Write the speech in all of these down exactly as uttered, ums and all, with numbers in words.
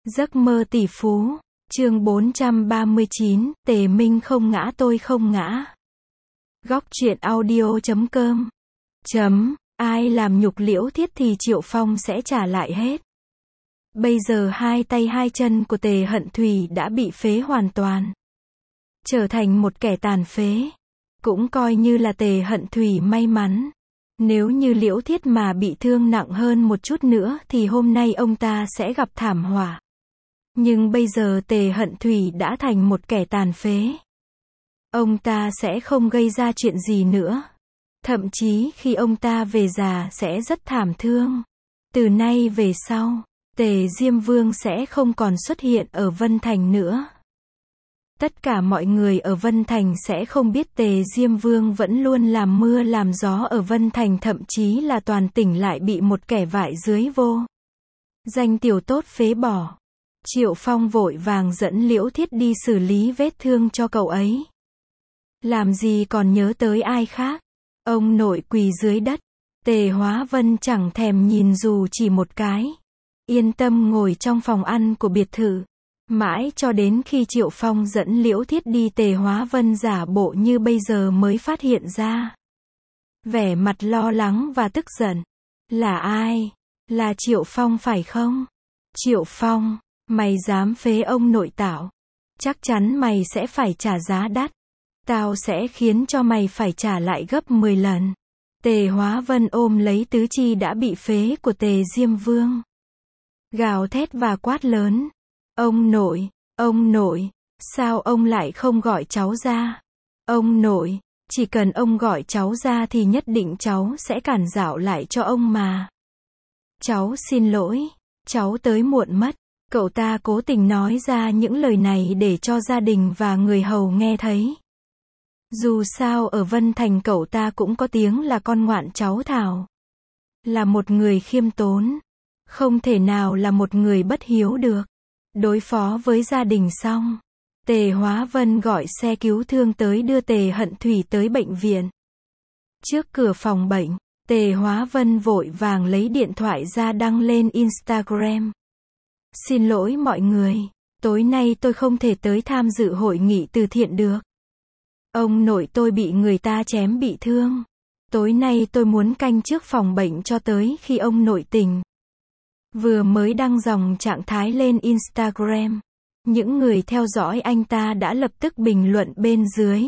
Giấc mơ tỷ phú, chương bốn trăm ba mươi chín, Tề Minh không ngã tôi không ngã. Góc truyện audio chấm com. Chấm, ai làm nhục Liễu Thiết thì Triệu Phong sẽ trả lại hết. Bây giờ hai tay hai chân của Tề Hận Thủy đã bị phế hoàn toàn. Trở thành một kẻ tàn phế. Cũng coi như là Tề Hận Thủy may mắn. Nếu như Liễu Thiết mà bị thương nặng hơn một chút nữa thì hôm nay ông ta sẽ gặp thảm họa. Nhưng bây giờ Tề Hận Thủy đã thành một kẻ tàn phế. Ông ta sẽ không gây ra chuyện gì nữa. Thậm chí khi ông ta về già sẽ rất thảm thương. Từ nay về sau, Tề Diêm Vương sẽ không còn xuất hiện ở Vân Thành nữa. Tất cả mọi người ở Vân Thành sẽ không biết Tề Diêm Vương vẫn luôn làm mưa làm gió ở Vân Thành, thậm chí là toàn tỉnh lại bị một kẻ vại dưới vô danh tiểu tốt phế bỏ. Triệu Phong vội vàng dẫn Liễu Thiết đi xử lý vết thương cho cậu ấy. Làm gì còn nhớ tới ai khác. Ông nội quỳ dưới đất. Tề Hóa Vân chẳng thèm nhìn dù chỉ một cái. Yên tâm ngồi trong phòng ăn của biệt thự. Mãi cho đến khi Triệu Phong dẫn Liễu Thiết đi, Tề Hóa Vân giả bộ như bây giờ mới phát hiện ra. Vẻ mặt lo lắng và tức giận. Là ai? Là Triệu Phong phải không? Triệu Phong, mày dám phế ông nội tao? Chắc chắn mày sẽ phải trả giá đắt. Tao sẽ khiến cho mày phải trả lại gấp mười lần. Tề Hóa Vân ôm lấy tứ chi đã bị phế của Tề Diêm Vương. Gào thét và quát lớn. Ông nội, ông nội, sao ông lại không gọi cháu ra? Ông nội, chỉ cần ông gọi cháu ra thì nhất định cháu sẽ cản dạo lại cho ông mà. Cháu xin lỗi, cháu tới muộn mất. Cậu ta cố tình nói ra những lời này để cho gia đình và người hầu nghe thấy. Dù sao ở Vân Thành cậu ta cũng có tiếng là con ngoạn cháu Thảo. Là một người khiêm tốn. Không thể nào là một người bất hiếu được. Đối phó với gia đình xong, Tề Hóa Vân gọi xe cứu thương tới đưa Tề Hận Thủy tới bệnh viện. Trước cửa phòng bệnh, Tề Hóa Vân vội vàng lấy điện thoại ra đăng lên Instagram. Xin lỗi mọi người, tối nay tôi không thể tới tham dự hội nghị từ thiện được. Ông nội tôi bị người ta chém bị thương. Tối nay tôi muốn canh trước phòng bệnh cho tới khi ông nội tỉnh. Vừa mới đăng dòng trạng thái lên Instagram, những người theo dõi anh ta đã lập tức bình luận bên dưới.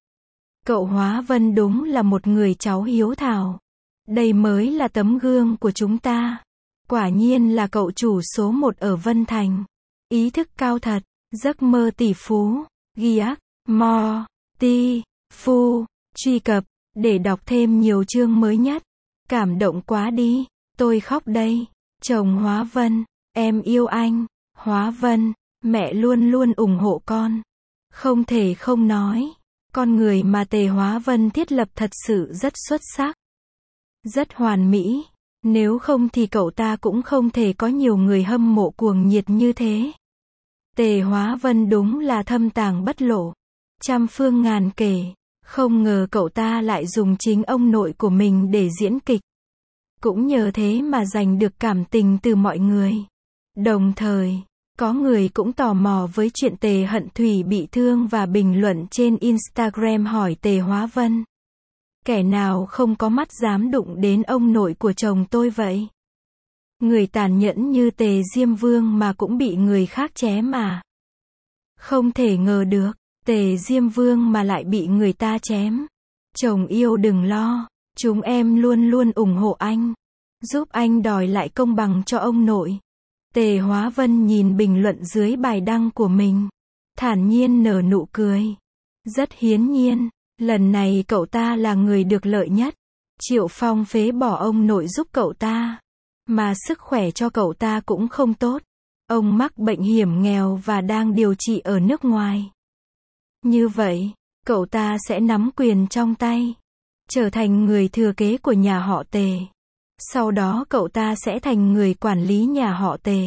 Cậu Hóa Vân đúng là một người cháu hiếu thảo. Đây mới là tấm gương của chúng ta. Quả nhiên là cậu chủ số một ở Vân Thành. Ý thức cao thật. Giấc mơ tỷ phú. Ghi ác. Mo. Ti. Phu. Truy cập. Để đọc thêm nhiều chương mới nhất. Cảm động quá đi. Tôi khóc đây. Chồng Hóa Vân. Em yêu anh. Hóa Vân. Mẹ luôn luôn ủng hộ con. Không thể không nói. Con người mà Tề Hóa Vân thiết lập thật sự rất xuất sắc. Rất hoàn mỹ. Nếu không thì cậu ta cũng không thể có nhiều người hâm mộ cuồng nhiệt như thế. Tề Hóa Vân đúng là thâm tàng bất lộ. Trăm phương ngàn kể. Không ngờ cậu ta lại dùng chính ông nội của mình để diễn kịch. Cũng nhờ thế mà giành được cảm tình từ mọi người. Đồng thời, có người cũng tò mò với chuyện Tề Hận Thủy bị thương và bình luận trên Instagram hỏi Tề Hóa Vân. Kẻ nào không có mắt dám đụng đến ông nội của chồng tôi vậy? Người tàn nhẫn như Tề Diêm Vương mà cũng bị người khác chém à? Không thể ngờ được, Tề Diêm Vương mà lại bị người ta chém. Chồng yêu đừng lo, chúng em luôn luôn ủng hộ anh. Giúp anh đòi lại công bằng cho ông nội. Tề Hóa Vân nhìn bình luận dưới bài đăng của mình. Thản nhiên nở nụ cười. Rất hiến nhiên. Lần này cậu ta là người được lợi nhất. Triệu Phong phế bỏ ông nội giúp cậu ta. Mà sức khỏe cho cậu ta cũng không tốt. Ông mắc bệnh hiểm nghèo và đang điều trị ở nước ngoài. Như vậy, cậu ta sẽ nắm quyền trong tay. Trở thành người thừa kế của nhà họ Tề. Sau đó cậu ta sẽ thành người quản lý nhà họ Tề.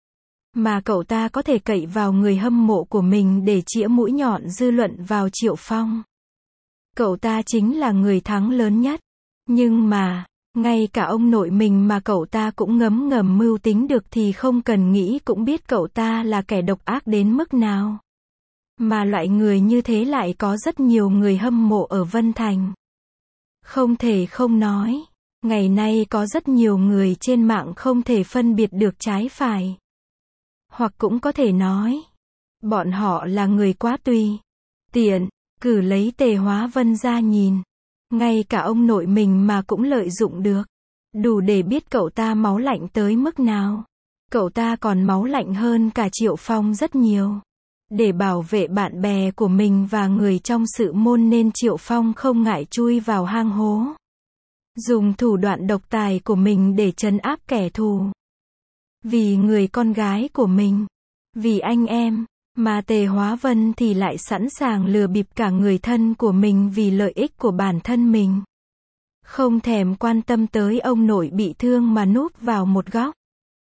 Mà cậu ta có thể cậy vào người hâm mộ của mình để chĩa mũi nhọn dư luận vào Triệu Phong. Cậu ta chính là người thắng lớn nhất. Nhưng mà, Ngay cả ông nội mình mà cậu ta cũng ngấm ngầm mưu tính được thì không cần nghĩ cũng biết cậu ta là kẻ độc ác đến mức nào. Mà loại người như thế lại có rất nhiều người hâm mộ ở Vân Thành. Không thể không nói, ngày nay có rất nhiều người trên mạng không thể phân biệt được trái phải. Hoặc cũng có thể nói, bọn họ là người quá tùy tiện, cử lấy Tề Hóa Vân ra nhìn. Ngay cả ông nội mình mà cũng lợi dụng được. Đủ để biết cậu ta máu lạnh tới mức nào. Cậu ta còn máu lạnh hơn cả Triệu Phong rất nhiều. Để bảo vệ bạn bè của mình và người trong sự môn nên Triệu Phong không ngại chui vào hang hố. Dùng thủ đoạn độc tài của mình để trấn áp kẻ thù. Vì người con gái của mình. Vì anh em. Mà Tề Hóa Vân thì lại sẵn sàng lừa bịp cả người thân của mình vì lợi ích của bản thân mình. Không thèm quan tâm tới ông nội bị thương mà núp vào một góc.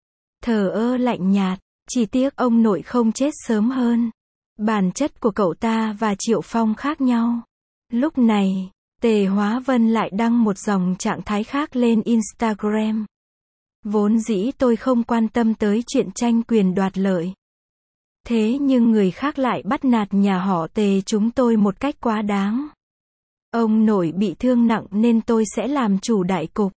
Thờ ơ lạnh nhạt, chỉ tiếc ông nội không chết sớm hơn. Bản chất của cậu ta và Triệu Phong khác nhau. Lúc này, Tề Hóa Vân lại đăng một dòng trạng thái khác lên Instagram. Vốn dĩ tôi không quan tâm tới chuyện tranh quyền đoạt lợi. Thế nhưng người khác lại bắt nạt nhà họ Tề chúng tôi một cách quá đáng. Ông nội bị thương nặng nên tôi sẽ làm chủ đại cục.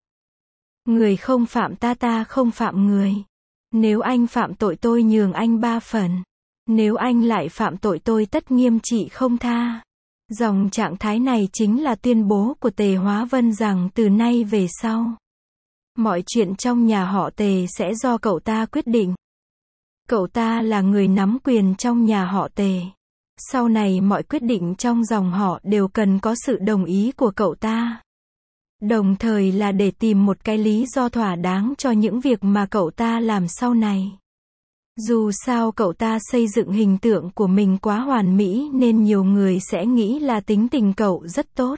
Người không phạm ta ta không phạm người. Nếu anh phạm tội tôi nhường anh ba phần. Nếu anh lại phạm tội tôi tất nghiêm trị không tha. Dòng trạng thái này chính là tuyên bố của Tề Hóa Vân rằng từ nay về sau, mọi chuyện trong nhà họ Tề sẽ do cậu ta quyết định. Cậu ta là người nắm quyền trong nhà họ Tề. Sau này mọi quyết định trong dòng họ đều cần có sự đồng ý của cậu ta. Đồng thời là để tìm một cái lý do thỏa đáng cho những việc mà cậu ta làm sau này. Dù sao cậu ta xây dựng hình tượng của mình quá hoàn mỹ nên nhiều người sẽ nghĩ là tính tình cậu rất tốt.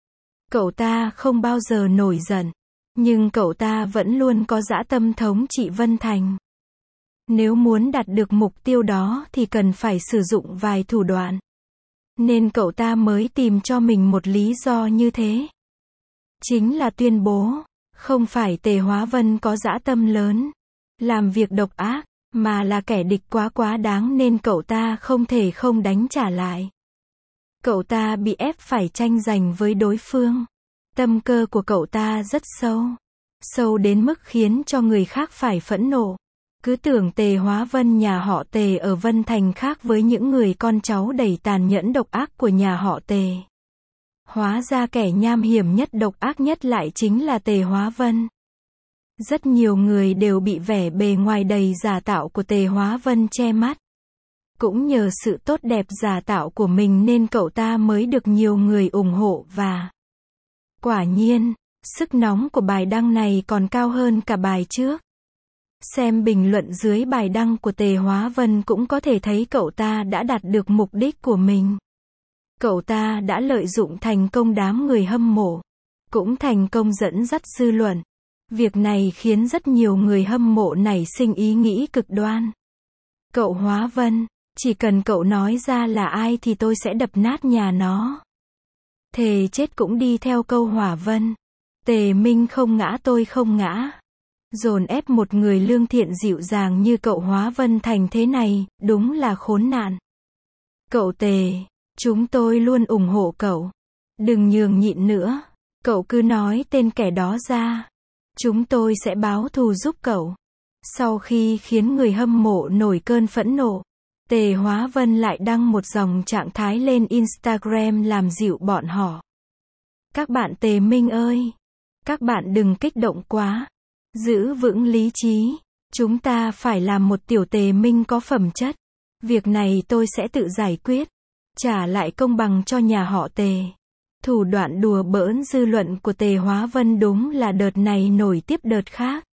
Cậu ta không bao giờ nổi giận. Nhưng cậu ta vẫn luôn có dã tâm thống trị Vân Thành. Nếu muốn đạt được mục tiêu đó thì cần phải sử dụng vài thủ đoạn. Nên cậu ta mới tìm cho mình một lý do như thế. Chính là tuyên bố, không phải Tề Hóa Vân có dã tâm lớn, làm việc độc ác, mà là kẻ địch quá quá đáng nên cậu ta không thể không đánh trả lại. Cậu ta bị ép phải tranh giành với đối phương. Tâm cơ của cậu ta rất sâu. Sâu đến mức khiến cho người khác phải phẫn nộ. Cứ tưởng Tề Hóa Vân nhà họ Tề ở Vân Thành khác với những người con cháu đầy tàn nhẫn độc ác của nhà họ Tề. Hóa ra kẻ nham hiểm nhất độc ác nhất lại chính là Tề Hóa Vân. Rất nhiều người đều bị vẻ bề ngoài đầy giả tạo của Tề Hóa Vân che mắt. Cũng nhờ sự tốt đẹp giả tạo của mình nên cậu ta mới được nhiều người ủng hộ và... Quả nhiên, sức nóng của bài đăng này còn cao hơn cả bài trước. Xem bình luận dưới bài đăng của Tề Hóa Vân cũng có thể thấy cậu ta đã đạt được mục đích của mình. Cậu ta đã lợi dụng thành công đám người hâm mộ. Cũng thành công dẫn dắt dư luận. Việc này khiến rất nhiều người hâm mộ nảy sinh ý nghĩ cực đoan. Cậu Hóa Vân, chỉ cần cậu nói ra là ai thì tôi sẽ đập nát nhà nó. Thề chết cũng đi theo câu Hỏa Vân. Tề Minh không ngã tôi không ngã. Dồn ép một người lương thiện dịu dàng như cậu Hóa Vân thành thế này, đúng là khốn nạn. Cậu Tề, chúng tôi luôn ủng hộ cậu. Đừng nhường nhịn nữa. Cậu cứ nói tên kẻ đó ra. Chúng tôi sẽ báo thù giúp cậu. Sau khi khiến người hâm mộ nổi cơn phẫn nộ, Tề Hóa Vân lại đăng một dòng trạng thái lên Instagram làm dịu bọn họ. Các bạn Tề Minh ơi! Các bạn đừng kích động quá. Giữ vững lý trí. Chúng ta phải làm một tiểu Tề Minh có phẩm chất. Việc này tôi sẽ tự giải quyết. Trả lại công bằng cho nhà họ Tề. Thủ đoạn đùa bỡn dư luận của Tề Hóa Vân đúng là đợt này nổi tiếp đợt khác.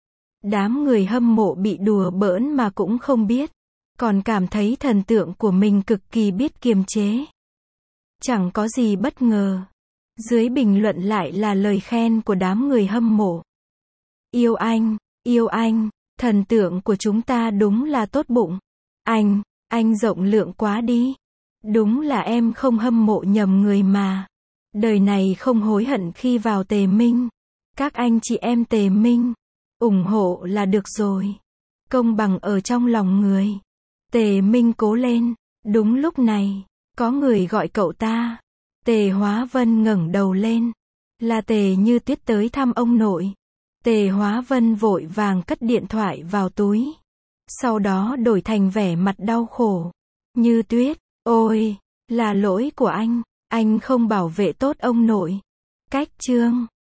Đám người hâm mộ bị đùa bỡn mà cũng không biết. Còn cảm thấy thần tượng của mình cực kỳ biết kiềm chế. Chẳng có gì bất ngờ. Dưới bình luận lại là lời khen của đám người hâm mộ. Yêu anh, yêu anh, thần tượng của chúng ta đúng là tốt bụng. Anh, anh rộng lượng quá đi. Đúng là em không hâm mộ nhầm người mà. Đời này không hối hận khi vào Tề Minh. Các anh chị em Tề Minh, ủng hộ là được rồi. Công bằng ở trong lòng người. Tề Minh cố lên. Đúng lúc này, có người gọi cậu ta. Tề Hóa Vân ngẩng đầu lên. Là Tề Như Tuyết tới thăm ông nội. Tề Hóa Vân vội vàng cất điện thoại vào túi. Sau đó đổi thành vẻ mặt đau khổ. Như Tuyết, ôi, là lỗi của anh. Anh không bảo vệ tốt ông nội. Cách chương